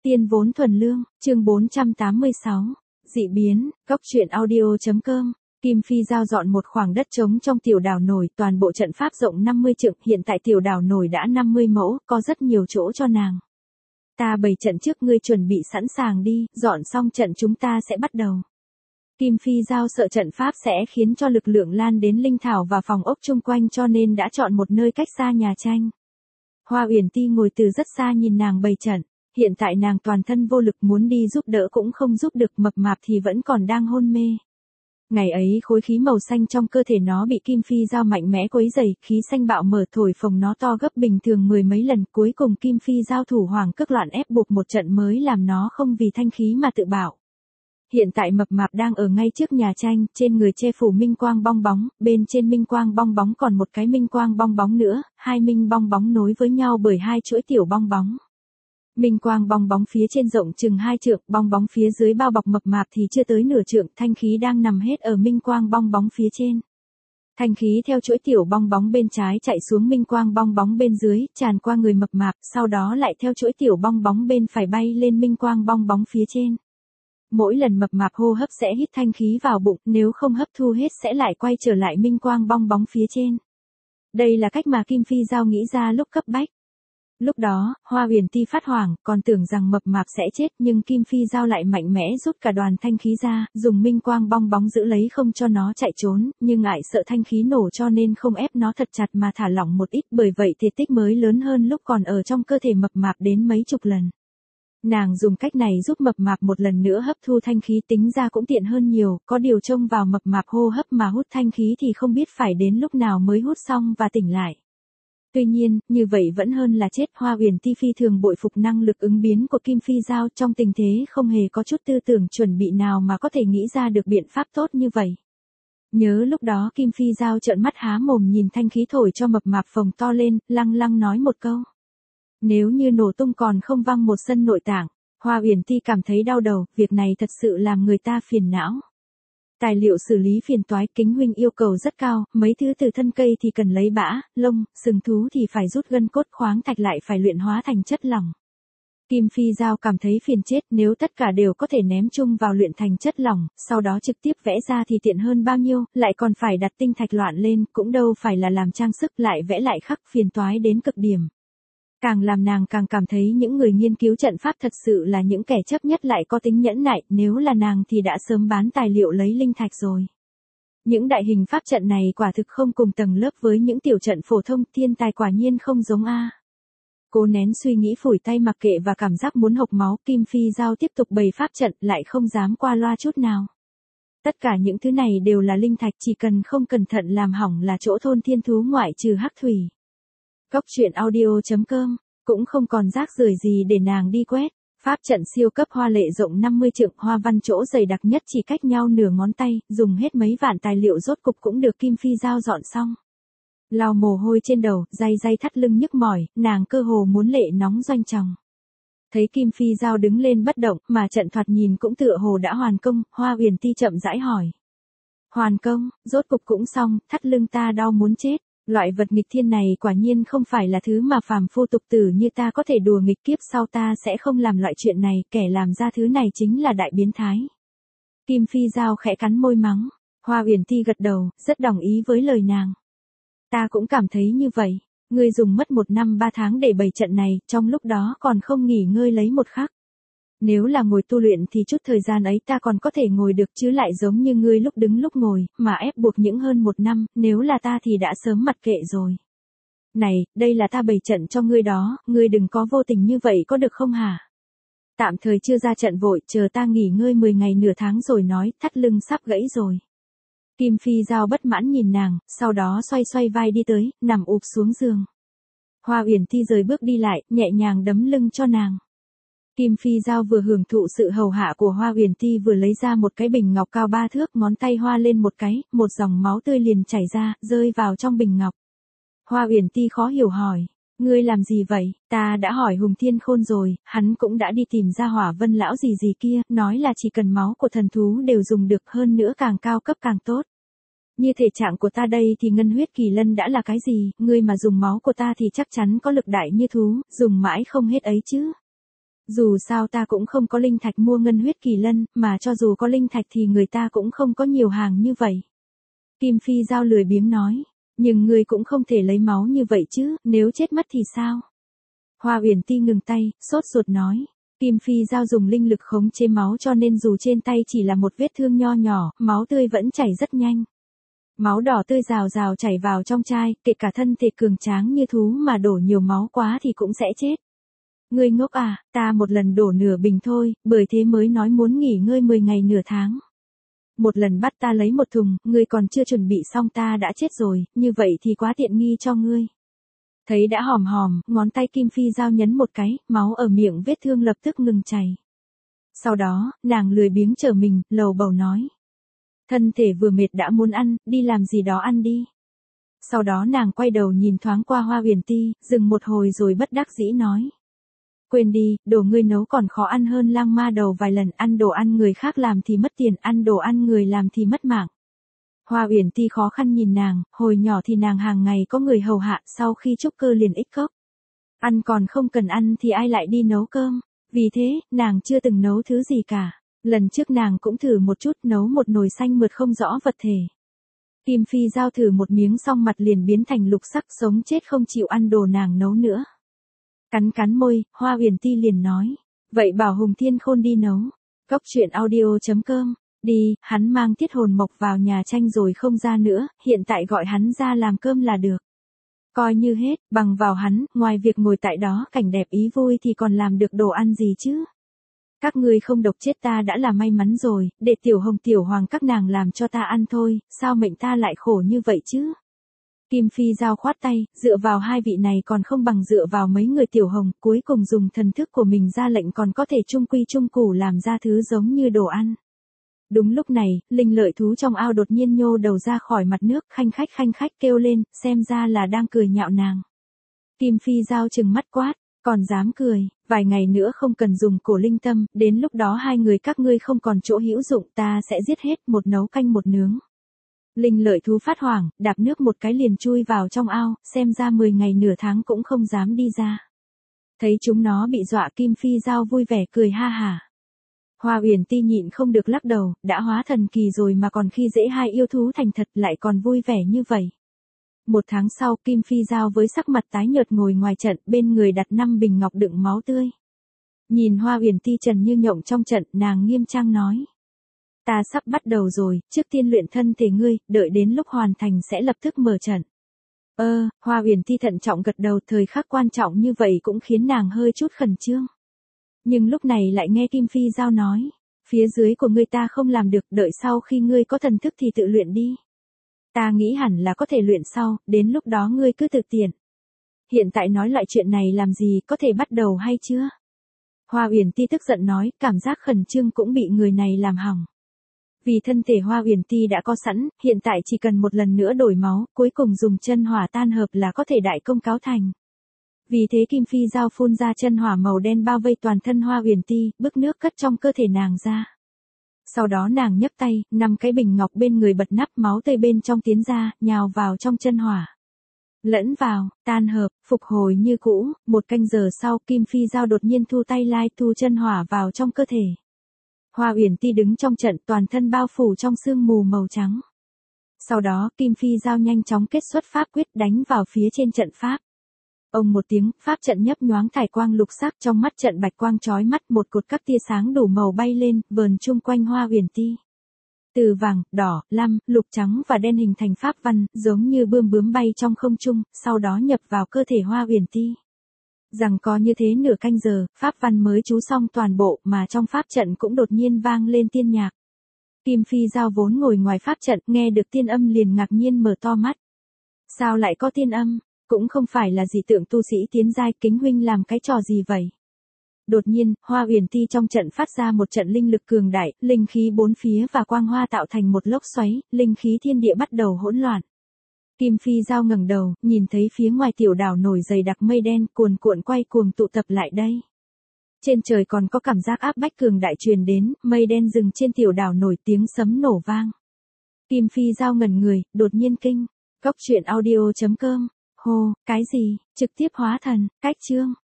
Tiên vốn thuần lương, chương 486. Dị biến, góc truyện audio.com. Kim Phi giao dọn một khoảng đất trống trong tiểu đảo nổi, toàn bộ trận pháp rộng 50 trượng, hiện tại tiểu đảo nổi đã 50 mẫu, có rất nhiều chỗ cho nàng. Ta bày trận trước, ngươi chuẩn bị sẵn sàng đi, dọn xong trận chúng ta sẽ bắt đầu. Kim Phi giao sợ trận pháp sẽ khiến cho lực lượng lan đến linh thảo và phòng ốc chung quanh, cho nên đã chọn một nơi cách xa nhà tranh. Hoa Uyển Ti ngồi từ rất xa nhìn nàng bày trận. Hiện tại nàng toàn thân vô lực, muốn đi giúp đỡ cũng không giúp được, mập mạp thì vẫn còn đang hôn mê. Ngày ấy khối khí màu xanh trong cơ thể nó bị Kim Phi giao mạnh mẽ quấy rầy, khí xanh bạo mở thổi phồng nó to gấp bình thường 10 mấy lần, cuối cùng Kim Phi giao thủ hoàng cước loạn ép buộc một trận mới làm nó không vì thanh khí mà tự bạo. Hiện tại mập mạp đang ở ngay trước nhà tranh, trên người che phủ minh quang bong bóng, bên trên minh quang bong bóng còn một cái minh quang bong bóng nữa, hai minh bong bóng nối với nhau bởi hai chuỗi tiểu bong bóng. Minh quang bong bóng phía trên rộng chừng 2 trượng, bong bóng phía dưới bao bọc mập mạp thì chưa tới nửa trượng, thanh khí đang nằm hết ở minh quang bong bóng phía trên. Thanh khí theo chuỗi tiểu bong bóng bên trái chạy xuống minh quang bong bóng bên dưới, tràn qua người mập mạp, sau đó lại theo chuỗi tiểu bong bóng bên phải bay lên minh quang bong bóng phía trên. Mỗi lần mập mạp hô hấp sẽ hít thanh khí vào bụng, nếu không hấp thu hết sẽ lại quay trở lại minh quang bong bóng phía trên. Đây là cách mà Kim Phi giao nghĩ ra lúc cấp bách. Lúc đó, Hoa Uyển Ti phát hoảng, còn tưởng rằng mập mạp sẽ chết, nhưng Kim Phi giao lại mạnh mẽ rút cả đoàn thanh khí ra, dùng minh quang bong bóng giữ lấy không cho nó chạy trốn, nhưng ngại sợ thanh khí nổ cho nên không ép nó thật chặt mà thả lỏng một ít, bởi vậy thể tích mới lớn hơn lúc còn ở trong cơ thể mập mạp đến mấy chục lần. Nàng dùng cách này giúp mập mạp một lần nữa hấp thu thanh khí, tính ra cũng tiện hơn nhiều, có điều trông vào mập mạp hô hấp mà hút thanh khí thì không biết phải đến lúc nào mới hút xong và tỉnh lại. Tuy nhiên, như vậy vẫn hơn là chết. Hoa Uyển Ti phi thường bội phục năng lực ứng biến của Kim Phi giao, trong tình thế không hề có chút tư tưởng chuẩn bị nào mà có thể nghĩ ra được biện pháp tốt như vậy. Nhớ lúc đó Kim Phi giao trợn mắt há mồm nhìn thanh khí thổi cho mập mạp phồng to lên, lăng lăng nói một câu. Nếu như nổ tung còn không văng một sân nội tạng. Hoa Uyển Ti cảm thấy đau đầu, việc này thật sự làm người ta phiền não. Tài liệu xử lý phiền toái, Kính huynh yêu cầu rất cao, mấy thứ từ thân cây thì cần lấy bã, lông, sừng thú thì phải rút gân cốt, khoáng thạch lại phải luyện hóa thành chất lỏng. Kim Phi giao cảm thấy phiền chết, nếu tất cả đều có thể ném chung vào luyện thành chất lỏng, sau đó trực tiếp vẽ ra thì tiện hơn bao nhiêu, lại còn phải đặt tinh thạch loạn lên, cũng đâu phải là làm trang sức, lại vẽ lại khắc, phiền toái đến cực điểm. Càng làm nàng càng cảm thấy những người nghiên cứu trận pháp thật sự là những kẻ chấp nhất lại có tính nhẫn nại, nếu là nàng thì đã sớm bán tài liệu lấy linh thạch rồi. Những đại hình pháp trận này quả thực không cùng tầng lớp với những tiểu trận phổ thông, thiên tài quả nhiên không giống a. Cố nén suy nghĩ phủi tay mặc kệ và cảm giác muốn hộc máu, Kim Phi giao tiếp tục bày pháp trận, lại không dám qua loa chút nào. Tất cả những thứ này đều là linh thạch, chỉ cần không cẩn thận làm hỏng là chỗ thôn thiên thú ngoại trừ hắc thủy. Góc truyện audio.com, cũng không còn rác rưởi gì để nàng đi quét. Pháp trận siêu cấp hoa lệ rộng 50 trượng, hoa văn chỗ dày đặc nhất chỉ cách nhau nửa ngón tay, dùng hết mấy vạn tài liệu rốt cục cũng được Kim Phi giao dọn xong. Lau mồ hôi trên đầu, day thắt lưng nhức mỏi, nàng cơ hồ muốn lệ nóng doanh tròng. Thấy Kim Phi giao đứng lên bất động, mà trận thoạt nhìn cũng tựa hồ đã hoàn công, Hoa Uyển Ti chậm rãi hỏi. Hoàn công, rốt cục cũng xong, thắt lưng ta đau muốn chết. Loại vật nghịch thiên này quả nhiên không phải là thứ mà phàm phu tục tử như ta có thể đùa nghịch, kiếp sau ta sẽ không làm loại chuyện này, kẻ làm ra thứ này chính là đại biến thái. Kim Phi giao khẽ cắn môi mắng. Hoa Uyển Ti gật đầu, rất đồng ý với lời nàng. Ta cũng cảm thấy như vậy, ngươi dùng mất 1 năm 3 tháng để bày trận này, trong lúc đó còn không nghỉ ngơi lấy một khắc. Nếu là ngồi tu luyện thì chút thời gian ấy ta còn có thể ngồi được, chứ lại giống như ngươi lúc đứng lúc ngồi, mà ép buộc những hơn 1 năm, nếu là ta thì đã sớm mặc kệ rồi. Này, đây là ta bày trận cho ngươi đó, ngươi đừng có vô tình như vậy có được không hả? Tạm thời chưa ra trận vội, chờ ta nghỉ ngơi 10 ngày nửa tháng rồi nói, thắt lưng sắp gãy rồi. Kim Phi giao bất mãn nhìn nàng, sau đó xoay vai đi tới, nằm ụp xuống giường. Hoa Uyển Ti rời bước đi lại, nhẹ nhàng đấm lưng cho nàng. Kim Phi giao vừa hưởng thụ sự hầu hạ của Hoa Uyển Ti vừa lấy ra một cái bình ngọc cao 3 thước, ngón tay hoa lên một cái, một dòng máu tươi liền chảy ra, rơi vào trong bình ngọc. Hoa Uyển Ti khó hiểu hỏi, ngươi làm gì vậy? Ta đã hỏi Hùng Thiên Khôn rồi, hắn cũng đã đi tìm ra Hỏa Vân lão gì kia, nói là chỉ cần máu của thần thú đều dùng được, hơn nữa càng cao cấp càng tốt. Như thể trạng của ta đây thì ngân huyết kỳ lân đã là cái gì, ngươi mà dùng máu của ta thì chắc chắn có lực đại như thú, dùng mãi không hết ấy chứ. Dù sao ta cũng không có linh thạch mua ngân huyết kỳ lân, mà cho dù có linh thạch thì người ta cũng không có nhiều hàng như vậy. Kim Phi Giao lười biếng nói, nhưng ngươi cũng không thể lấy máu như vậy chứ, nếu chết mất thì sao? Hoa Uyển Ti ngừng tay, sốt ruột nói. Kim Phi Giao dùng linh lực khống chế máu cho nên dù trên tay chỉ là một vết thương nho nhỏ, máu tươi vẫn chảy rất nhanh. Máu đỏ tươi rào rào chảy vào trong chai, kể cả thân thể cường tráng như thú mà đổ nhiều máu quá thì cũng sẽ chết. Ngươi ngốc à, ta một lần đổ nửa bình thôi, bởi thế mới nói muốn nghỉ ngơi 10 ngày nửa tháng. Một lần bắt ta lấy một thùng, ngươi còn chưa chuẩn bị xong ta đã chết rồi, như vậy thì quá tiện nghi cho ngươi. Thấy đã hòm hòm, ngón tay Kim Phi Giao nhấn một cái, máu ở miệng vết thương lập tức ngừng chảy. Sau đó, nàng lười biếng trở mình, lầu bầu nói. Thân thể vừa mệt đã muốn ăn, đi làm gì đó ăn đi. Sau đó nàng quay đầu nhìn thoáng qua Hoa Uyển Ti, dừng một hồi rồi bất đắc dĩ nói. Quên đi, đồ ngươi nấu còn khó ăn hơn lang ma đầu vài lần, ăn đồ ăn người khác làm thì mất tiền, ăn đồ ăn người làm thì mất mạng. Hoa Uyển Ti khó khăn nhìn nàng, hồi nhỏ thì nàng hàng ngày có người hầu hạ, sau khi trúc cơ liền ích cốc. Ăn còn không cần ăn thì ai lại đi nấu cơm, vì thế, nàng chưa từng nấu thứ gì cả. Lần trước nàng cũng thử một chút nấu một nồi xanh mượt không rõ vật thể. Kim Phi Giao thử một miếng xong mặt liền biến thành lục sắc, sống chết không chịu ăn đồ nàng nấu nữa. Cắn cắn môi, Hoa Uyển Ti liền nói, vậy bảo Hùng Thiên Khôn đi nấu. Cốc truyện audio.com, đi, hắn mang Tiết Hồn Mộc vào nhà tranh rồi không ra nữa, hiện tại gọi hắn ra làm cơm là được. Coi như hết, bằng vào hắn, ngoài việc ngồi tại đó cảnh đẹp ý vui thì còn làm được đồ ăn gì chứ. Các ngươi không độc chết ta đã là may mắn rồi, để Tiểu Hồng Tiểu Hoàng các nàng làm cho ta ăn thôi, sao mệnh ta lại khổ như vậy chứ? Kim Phi Giao khoát tay, dựa vào hai vị này còn không bằng dựa vào mấy người Tiểu Hồng, cuối cùng dùng thần thức của mình ra lệnh còn có thể trung quy trung củ làm ra thứ giống như đồ ăn. Đúng lúc này, linh lợi thú trong ao đột nhiên nhô đầu ra khỏi mặt nước, khanh khách kêu lên, xem ra là đang cười nhạo nàng. Kim Phi Giao trừng mắt quát, còn dám cười, vài ngày nữa không cần dùng cổ linh tâm, đến lúc đó hai người các ngươi không còn chỗ hữu dụng, ta sẽ giết hết, một nấu canh một nướng. Linh lợi thú phát hoảng, đạp nước một cái liền chui vào trong ao, xem ra 10 ngày nửa tháng cũng không dám đi ra. Thấy chúng nó bị dọa, Kim Phi Giao vui vẻ cười ha hả. Hoa Uyển Ti nhịn không được lắc đầu, đã hóa thần kỳ rồi mà còn khi dễ hai yêu thú thành thật lại còn vui vẻ như vậy. Một tháng sau, Kim Phi Giao với sắc mặt tái nhợt ngồi ngoài trận, bên người đặt 5 bình ngọc đựng máu tươi. Nhìn Hoa Uyển Ti trần như nhộng trong trận, nàng nghiêm trang nói. Ta sắp bắt đầu rồi, trước tiên luyện thân thể ngươi, đợi đến lúc hoàn thành sẽ lập tức mở trận. Hoa Uyển Ti thận trọng gật đầu, thời khắc quan trọng như vậy cũng khiến nàng hơi chút khẩn trương. Nhưng lúc này lại nghe Kim Phi Giao nói, phía dưới của ngươi ta không làm được, đợi sau khi ngươi có thần thức thì tự luyện đi. Ta nghĩ hẳn là có thể luyện sau, đến lúc đó ngươi cứ tự tiện. Hiện tại nói loại chuyện này làm gì, có thể bắt đầu hay chưa? Hoa Uyển Ti tức giận nói, cảm giác khẩn trương cũng bị người này làm hỏng. Vì thân thể Hoa Uyển Ti đã có sẵn, hiện tại chỉ cần một lần nữa đổi máu, cuối cùng dùng chân hỏa tan hợp là có thể đại công cáo thành. Vì thế Kim Phi Giao phun ra chân hỏa màu đen bao vây toàn thân Hoa Uyển Ti, bức nước cất trong cơ thể nàng ra. Sau đó nàng nhấc tay, 5 cái bình ngọc bên người bật nắp, máu tươi bên trong tiến ra, nhào vào trong chân hỏa. Lẫn vào, tan hợp, phục hồi như cũ, 1 canh giờ sau Kim Phi Giao đột nhiên thu tay lại, thu chân hỏa vào trong cơ thể. Hoa Uyển Ti đứng trong trận, toàn thân bao phủ trong sương mù màu trắng. Sau đó Kim Phi Giao nhanh chóng kết xuất pháp quyết đánh vào phía trên trận pháp. Ông một tiếng, pháp trận nhấp nhoáng thải quang lục sắc, trong mắt trận bạch quang chói mắt, một cột các tia sáng đủ màu bay lên, vờn chung quanh Hoa Uyển Ti. Từ vàng, đỏ, lam, lục trắng và đen hình thành pháp văn, giống như bươm bướm bay trong không trung, sau đó nhập vào cơ thể Hoa Uyển Ti. Rằng có như thế nửa canh giờ, pháp văn mới chú xong toàn bộ, mà trong pháp trận cũng đột nhiên vang lên tiên nhạc. Kim Phi Giao vốn ngồi ngoài pháp trận, nghe được tiên âm liền ngạc nhiên mở to mắt. Sao lại có tiên âm? Cũng không phải là dị tượng tu sĩ tiến giai, Kính huynh làm cái trò gì vậy? Đột nhiên, Hoa Uyển Ti trong trận phát ra một trận linh lực cường đại, linh khí bốn phía và quang hoa tạo thành một lốc xoáy, linh khí thiên địa bắt đầu hỗn loạn. Kim Phi Giao ngẩng đầu, nhìn thấy phía ngoài tiểu đảo nổi dày đặc mây đen cuồn cuộn quay cuồng tụ tập lại đây. Trên trời còn có cảm giác áp bách cường đại truyền đến, mây đen dừng trên tiểu đảo nổi, tiếng sấm nổ vang. Kim Phi Giao ngẩn người, đột nhiên kinh. Cốc truyện audio.com. Hô, cái gì? Trực tiếp hóa thần, cách chương.